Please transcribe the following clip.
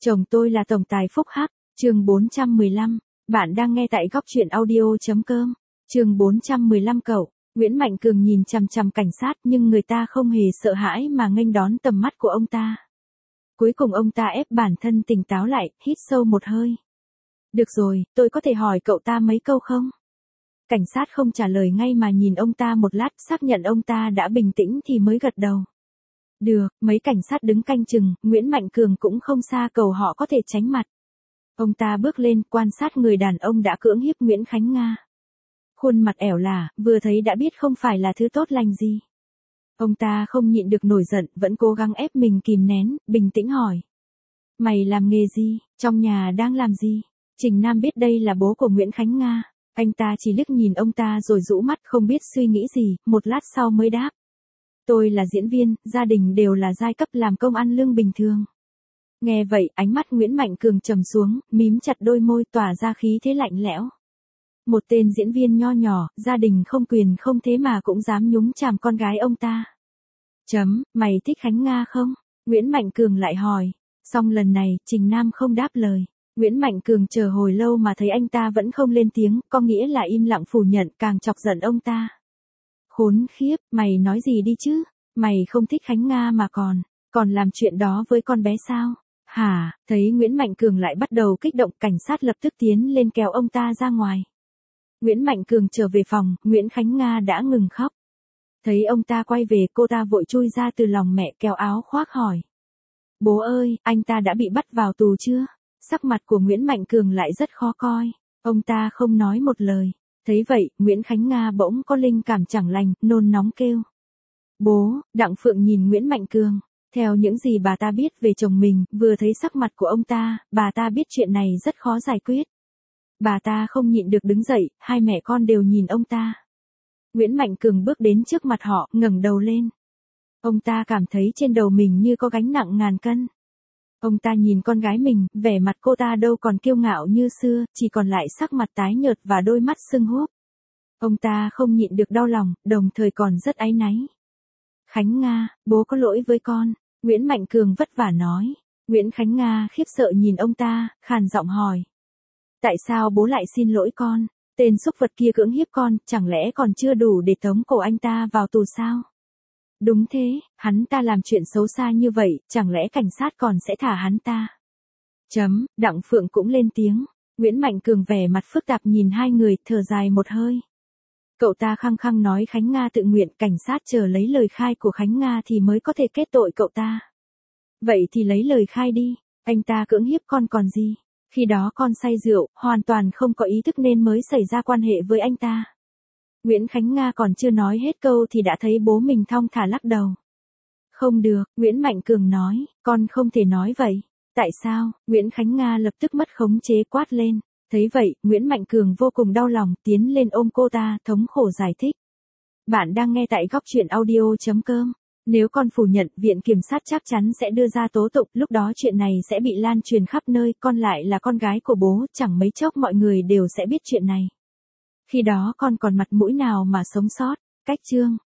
Chồng tôi là tổng tài phúc hắc, chương 415, bạn đang nghe tại góc chuyện audio.com, chương 415 cậu. Nguyễn Mạnh Cường nhìn chằm chằm cảnh sát nhưng người ta không hề sợ hãi mà nghênh đón tầm mắt của ông ta. Cuối cùng ông ta ép bản thân tỉnh táo lại, hít sâu một hơi. Được rồi, tôi có thể hỏi cậu ta mấy câu không? Cảnh sát không trả lời ngay mà nhìn ông ta một lát, xác nhận ông ta đã bình tĩnh thì mới gật đầu. Được, mấy cảnh sát đứng canh chừng, Nguyễn Mạnh Cường cũng không xa cầu họ có thể tránh mặt. Ông ta bước lên quan sát người đàn ông đã cưỡng hiếp Nguyễn Khánh Nga. Khuôn mặt ẻo lả, vừa thấy đã biết không phải là thứ tốt lành gì. Ông ta không nhịn được nổi giận, vẫn cố gắng ép mình kìm nén, bình tĩnh hỏi. Mày làm nghề gì, trong nhà đang làm gì? Trình Nam biết đây là bố của Nguyễn Khánh Nga. Anh ta chỉ liếc nhìn ông ta rồi rũ mắt không biết suy nghĩ gì, một lát sau mới đáp. Tôi là diễn viên, gia đình đều là giai cấp làm công ăn lương bình thường. Nghe vậy, ánh mắt Nguyễn Mạnh Cường trầm xuống, mím chặt đôi môi tỏa ra khí thế lạnh lẽo. Một tên diễn viên nho nhỏ, gia đình không quyền không thế mà cũng dám nhúng chàm con gái ông ta. Mày thích Khánh Nga không? Nguyễn Mạnh Cường lại hỏi. Xong lần này, Trình Nam không đáp lời. Nguyễn Mạnh Cường chờ hồi lâu mà thấy anh ta vẫn không lên tiếng, có nghĩa là im lặng phủ nhận, càng chọc giận ông ta. Khốn khiếp, mày nói gì đi chứ? Mày không thích Khánh Nga mà còn làm chuyện đó với con bé sao? Hả? Thấy Nguyễn Mạnh Cường lại bắt đầu kích động, cảnh sát lập tức tiến lên kéo ông ta ra ngoài. Nguyễn Mạnh Cường trở về phòng, Nguyễn Khánh Nga đã ngừng khóc. Thấy ông ta quay về, cô ta vội chui ra từ lòng mẹ, kéo áo khoác hỏi. Bố ơi, anh ta đã bị bắt vào tù chưa? Sắc mặt của Nguyễn Mạnh Cường lại rất khó coi. Ông ta không nói một lời. Thấy vậy, Nguyễn Khánh Nga bỗng có linh cảm chẳng lành, nôn nóng kêu. Bố, Đặng Phượng nhìn Nguyễn Mạnh Cường. Theo những gì bà ta biết về chồng mình, vừa thấy sắc mặt của ông ta, bà ta biết chuyện này rất khó giải quyết. Bà ta không nhịn được đứng dậy, hai mẹ con đều nhìn ông ta. Nguyễn Mạnh Cường bước đến trước mặt họ, ngẩng đầu lên. Ông ta cảm thấy trên đầu mình như có gánh nặng ngàn cân. Ông ta nhìn con gái mình, vẻ mặt cô ta đâu còn kiêu ngạo như xưa, chỉ còn lại sắc mặt tái nhợt và đôi mắt sưng húp. Ông ta không nhịn được đau lòng, đồng thời còn rất áy náy. Khánh Nga, bố có lỗi với con, Nguyễn Mạnh Cường vất vả nói. Nguyễn Khánh Nga khiếp sợ nhìn ông ta, khàn giọng hỏi. Tại sao bố lại xin lỗi con? Tên súc vật kia cưỡng hiếp con, chẳng lẽ còn chưa đủ để tống cổ anh ta vào tù sao? Đúng thế, hắn ta làm chuyện xấu xa như vậy, chẳng lẽ cảnh sát còn sẽ thả hắn ta? Đặng Phượng cũng lên tiếng. Nguyễn Mạnh Cường vẻ mặt phức tạp nhìn hai người, thở dài một hơi. Cậu ta khăng khăng nói Khánh Nga tự nguyện, cảnh sát chờ lấy lời khai của Khánh Nga thì mới có thể kết tội cậu ta. Vậy thì lấy lời khai đi, anh ta cưỡng hiếp con còn gì? Khi đó con say rượu, hoàn toàn không có ý thức nên mới xảy ra quan hệ với anh ta. Nguyễn Khánh Nga còn chưa nói hết câu thì đã thấy bố mình thong thả lắc đầu. Không được, Nguyễn Mạnh Cường nói, con không thể nói vậy. Tại sao? Nguyễn Khánh Nga lập tức mất khống chế quát lên. Thấy vậy, Nguyễn Mạnh Cường vô cùng đau lòng, tiến lên ôm cô ta, thống khổ giải thích. Bạn đang nghe tại góc chuyện audio.com. Nếu con phủ nhận, viện kiểm sát chắc chắn sẽ đưa ra tố tụng, lúc đó chuyện này sẽ bị lan truyền khắp nơi, con lại là con gái của bố, chẳng mấy chốc mọi người đều sẽ biết chuyện này. Khi đó con còn mặt mũi nào mà sống sót? Cách chương.